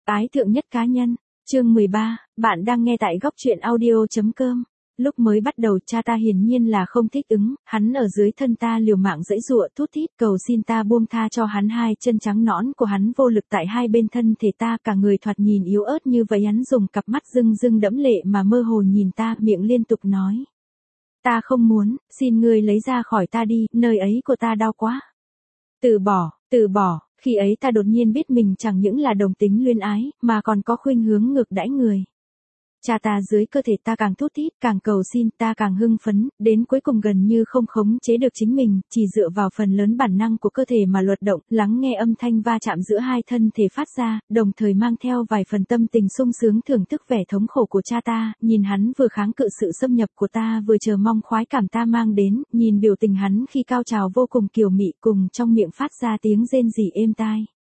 Ái thượng nhất cá nhân, chương 13, bạn đang nghe tại góc truyện audio.com. Lúc mới bắt đầu cha ta hiển nhiên là không thích ứng, hắn ở dưới thân ta liều mạng giãy giụa thút thít cầu xin ta buông tha cho hắn. Hai chân trắng nõn của hắn vô lực tại hai bên thân thể ta, cả người thoạt nhìn yếu ớt như vậy. Hắn dùng cặp mắt rưng rưng đẫm lệ mà mơ hồ nhìn ta, miệng liên tục nói: Ta không muốn, xin ngươi lấy ra khỏi ta đi, nơi ấy của ta đau quá. Từ bỏ. Khi ấy ta đột nhiên biết mình chẳng những là đồng tính luyến ái, mà còn có khuynh hướng ngược đãi người. Cha ta dưới cơ thể ta càng thút thít, càng cầu xin, ta càng hưng phấn, đến cuối cùng gần như không khống chế được chính mình, chỉ dựa vào phần lớn bản năng của cơ thể mà luật động, lắng nghe âm thanh va chạm giữa hai thân thể phát ra, đồng thời mang theo vài phần tâm tình sung sướng thưởng thức vẻ thống khổ của cha ta, nhìn hắn vừa kháng cự sự xâm nhập của ta vừa chờ mong khoái cảm ta mang đến, nhìn biểu tình hắn khi cao trào vô cùng kiều mị, cùng trong miệng phát ra tiếng rên rỉ êm tai.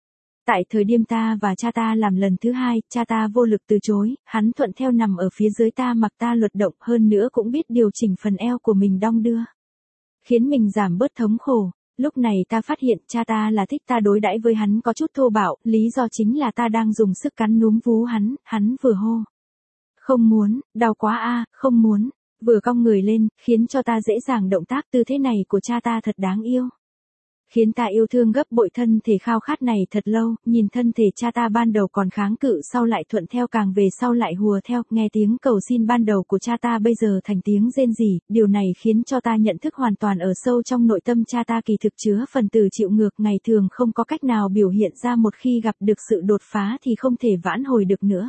Tại thời điểm ta và cha ta làm lần thứ hai, cha ta vô lực từ chối, hắn thuận theo nằm ở phía dưới ta mặc ta luật động, hơn nữa cũng biết điều chỉnh phần eo của mình đong đưa, khiến mình giảm bớt thống khổ. Lúc này ta phát hiện cha ta là thích ta đối đãi với hắn có chút thô bạo, lý do chính là ta đang dùng sức cắn núm vú hắn vừa hô: Không muốn, đau quá a, không muốn, vừa cong người lên, khiến cho ta dễ dàng động tác. Tư thế này của cha ta thật đáng yêu, khiến ta yêu thương gấp bội. Thân thể khao khát này thật lâu, nhìn thân thể cha ta ban đầu còn kháng cự, sau lại thuận theo, càng về sau lại hùa theo, nghe tiếng cầu xin ban đầu của cha ta bây giờ thành tiếng rên rỉ, điều này khiến cho ta nhận thức hoàn toàn ở sâu trong nội tâm cha ta kỳ thực chứa phần từ chịu ngược, ngày thường không có cách nào biểu hiện ra, một khi gặp được sự đột phá thì không thể vãn hồi được nữa.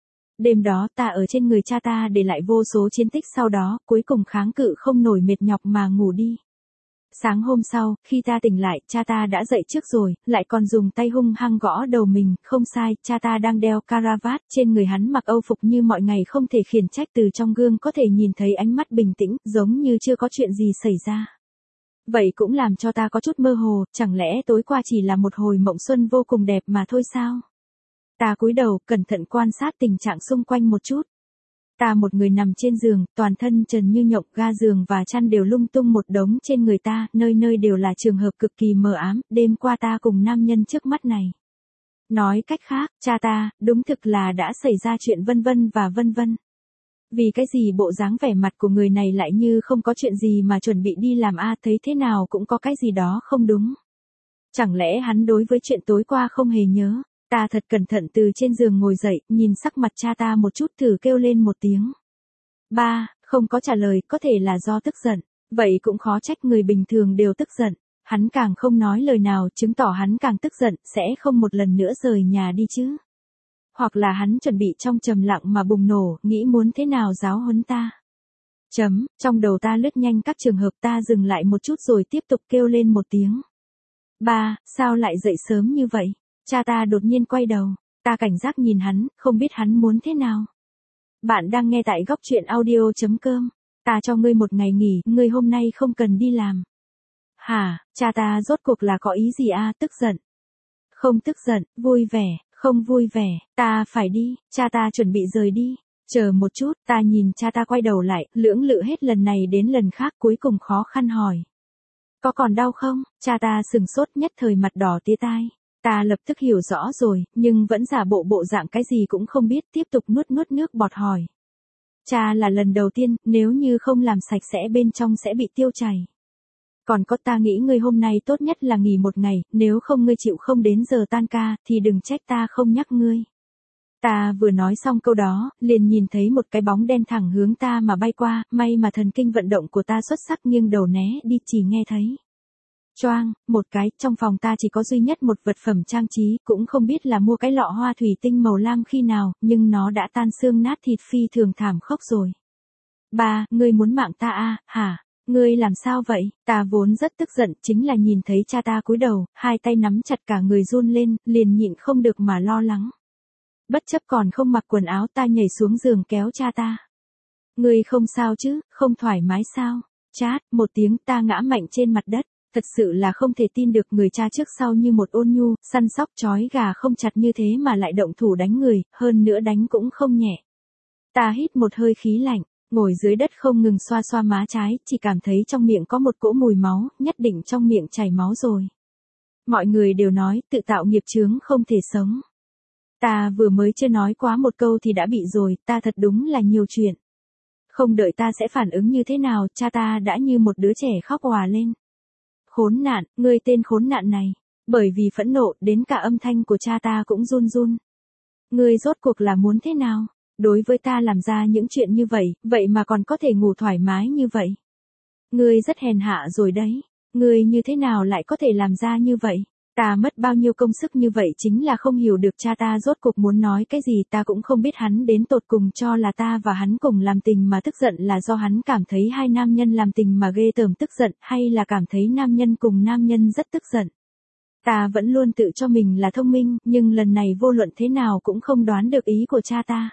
Đêm đó ta ở trên người cha ta để lại vô số chiến tích, sau đó, cuối cùng kháng cự không nổi, mệt nhọc mà ngủ đi. Sáng hôm sau, khi ta tỉnh lại, cha ta đã dậy trước rồi, lại còn dùng tay hung hăng gõ đầu mình. Không sai, cha ta đang đeo caravat, trên người hắn mặc âu phục như mọi ngày, không thể khiển trách. Từ trong gương có thể nhìn thấy ánh mắt bình tĩnh, giống như chưa có chuyện gì xảy ra. Vậy cũng làm cho ta có chút mơ hồ, chẳng lẽ tối qua chỉ là một hồi mộng xuân vô cùng đẹp mà thôi sao? Ta cúi đầu, cẩn thận quan sát tình trạng xung quanh một chút. Ta một người nằm trên giường, toàn thân trần như nhộng, ga giường và chăn đều lung tung một đống trên người ta, nơi nơi đều là trường hợp cực kỳ mờ ám. Đêm qua ta cùng nam nhân trước mắt này. Nói cách khác, cha ta, đúng thực là đã xảy ra chuyện vân vân và vân vân. Vì cái gì bộ dáng vẻ mặt của người này lại như không có chuyện gì mà chuẩn bị đi làm a, thấy thế nào cũng có cái gì đó không đúng. Chẳng lẽ hắn đối với chuyện tối qua không hề nhớ? Ta thật cẩn thận từ trên giường ngồi dậy, nhìn sắc mặt cha ta một chút, thử kêu lên một tiếng. Ba, không có trả lời, có thể là do tức giận. Vậy cũng khó trách, người bình thường đều tức giận. Hắn càng không nói lời nào, chứng tỏ hắn càng tức giận, sẽ không một lần nữa rời nhà đi chứ. Hoặc là hắn chuẩn bị trong trầm lặng mà bùng nổ, nghĩ muốn thế nào giáo huấn ta. Trong đầu ta lướt nhanh các trường hợp, ta dừng lại một chút rồi tiếp tục kêu lên một tiếng. Ba, sao lại dậy sớm như vậy? Cha ta đột nhiên quay đầu, ta cảnh giác nhìn hắn, không biết hắn muốn thế nào. Bạn đang nghe tại góc truyện audio.com. Ta cho ngươi một ngày nghỉ, ngươi hôm nay không cần đi làm. Hả, cha ta rốt cuộc là có ý gì a? Tức giận? Không tức giận, vui vẻ, không vui vẻ, ta phải đi. Cha ta chuẩn bị rời đi. Chờ một chút, ta nhìn cha ta quay đầu lại, lưỡng lự hết lần này đến lần khác, cuối cùng khó khăn hỏi: Có còn đau không? Cha ta sừng sốt, nhất thời mặt đỏ tía tai. Ta lập tức hiểu rõ rồi, nhưng vẫn giả bộ dạng cái gì cũng không biết, tiếp tục nuốt nước bọt hỏi. Cha, là lần đầu tiên, nếu như không làm sạch sẽ bên trong sẽ bị tiêu chảy. Còn có, ta nghĩ ngươi hôm nay tốt nhất là nghỉ một ngày, nếu không ngươi chịu không đến giờ tan ca, thì đừng trách ta không nhắc ngươi. Ta vừa nói xong câu đó, liền nhìn thấy một cái bóng đen thẳng hướng ta mà bay qua, may mà thần kinh vận động của ta xuất sắc, nghiêng đầu né đi, chỉ nghe thấy choang một cái. Trong phòng ta chỉ có duy nhất một vật phẩm trang trí, cũng không biết là mua cái lọ hoa thủy tinh màu lam khi nào, nhưng nó đã tan xương nát thịt, phi thường thảm khốc rồi. Ba, ngươi muốn mạng ta a? Hả? Ngươi làm sao vậy? Ta vốn rất tức giận, chính là nhìn thấy cha ta cúi đầu, hai tay nắm chặt, cả người run lên, liền nhịn không được mà lo lắng. Bất chấp còn không mặc quần áo, ta nhảy xuống giường kéo cha ta. Ngươi không sao chứ, không thoải mái sao? Chát một tiếng, ta ngã mạnh trên mặt đất. Thật sự là không thể tin được, người cha trước sau như một ôn nhu, săn sóc trói gà không chặt như thế mà lại động thủ đánh người, hơn nữa đánh cũng không nhẹ. Ta hít một hơi khí lạnh, ngồi dưới đất không ngừng xoa xoa má trái, chỉ cảm thấy trong miệng có một cỗ mùi máu, nhất định trong miệng chảy máu rồi. Mọi người đều nói, tự tạo nghiệp chướng không thể sống. Ta vừa mới chưa nói quá một câu thì đã bị rồi, ta thật đúng là nhiều chuyện. Không đợi ta sẽ phản ứng như thế nào, cha ta đã như một đứa trẻ khóc òa lên. Khốn nạn, ngươi tên khốn nạn này. Bởi vì phẫn nộ, đến cả âm thanh của cha ta cũng run run. Ngươi rốt cuộc là muốn thế nào? Đối với ta làm ra những chuyện như vậy, vậy mà còn có thể ngủ thoải mái như vậy. Ngươi rất hèn hạ rồi đấy. Ngươi như thế nào lại có thể làm ra như vậy? Ta mất bao nhiêu công sức như vậy chính là không hiểu được cha ta rốt cuộc muốn nói cái gì, ta cũng không biết hắn đến tột cùng cho là ta và hắn cùng làm tình mà tức giận là do hắn cảm thấy hai nam nhân làm tình mà ghê tởm tức giận, hay là cảm thấy nam nhân cùng nam nhân rất tức giận. Ta vẫn luôn tự cho mình là thông minh, nhưng lần này vô luận thế nào cũng không đoán được ý của cha ta.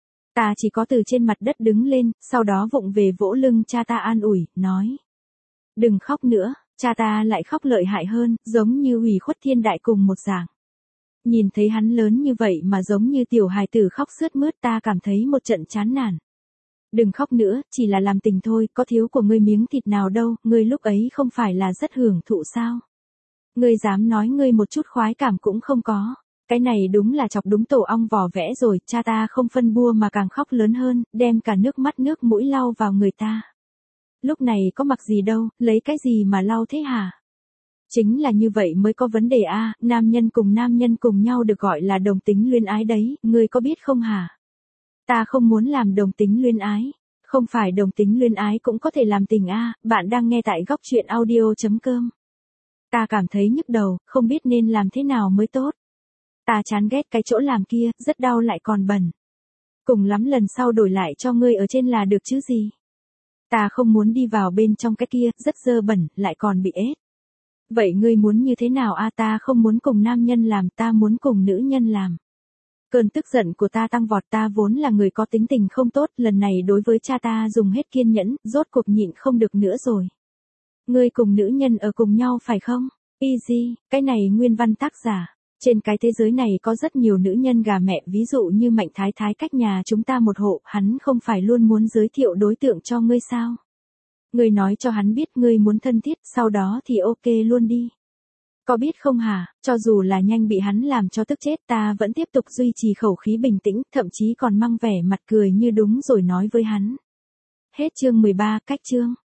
Ta chỉ có từ trên mặt đất đứng lên, sau đó vụng về vỗ lưng cha ta an ủi, nói. Đừng khóc nữa, cha ta lại khóc lợi hại hơn, giống như ủy khuất thiên đại cùng một dạng. Nhìn thấy hắn lớn như vậy mà giống như tiểu hài tử khóc sướt mướt, ta cảm thấy một trận chán nản. Đừng khóc nữa, chỉ là làm tình thôi, có thiếu của ngươi miếng thịt nào đâu, ngươi lúc ấy không phải là rất hưởng thụ sao? Ngươi dám nói ngươi một chút khoái cảm cũng không có. Cái này đúng là chọc đúng tổ ong vò vẽ rồi, cha ta không phân bua mà càng khóc lớn hơn, đem cả nước mắt nước mũi lau vào người ta. Lúc này có mặc gì đâu, lấy cái gì mà lau thế hả? Chính là như vậy mới có vấn đề a, nam nhân cùng nhau được gọi là đồng tính luyến ái đấy, ngươi có biết không hả? Ta không muốn làm đồng tính luyến ái. Không phải đồng tính luyến ái cũng có thể làm tình a, bạn đang nghe tại góc truyện audio.com. Ta cảm thấy nhức đầu, không biết nên làm thế nào mới tốt. Ta chán ghét cái chỗ làm kia, rất đau lại còn bẩn. Cùng lắm lần sau đổi lại cho ngươi ở trên là được chứ gì. Ta không muốn đi vào bên trong cái kia, rất dơ bẩn, lại còn bị ết. Vậy ngươi muốn như thế nào a? Ta không muốn cùng nam nhân làm, ta muốn cùng nữ nhân làm. Cơn tức giận của ta tăng vọt, ta vốn là người có tính tình không tốt, lần này đối với cha ta dùng hết kiên nhẫn, rốt cuộc nhịn không được nữa rồi. Ngươi cùng nữ nhân ở cùng nhau phải không? Easy, cái này nguyên văn tác giả. Trên cái thế giới này có rất nhiều nữ nhân gà mẹ, ví dụ như Mạnh Thái Thái cách nhà chúng ta một hộ, hắn không phải luôn muốn giới thiệu đối tượng cho ngươi sao? Ngươi nói cho hắn biết ngươi muốn thân thiết, sau đó thì ok luôn đi. Có biết không hả, cho dù là nhanh bị hắn làm cho tức chết, ta vẫn tiếp tục duy trì khẩu khí bình tĩnh, thậm chí còn mang vẻ mặt cười như đúng rồi nói với hắn. Hết chương 13, cách chương.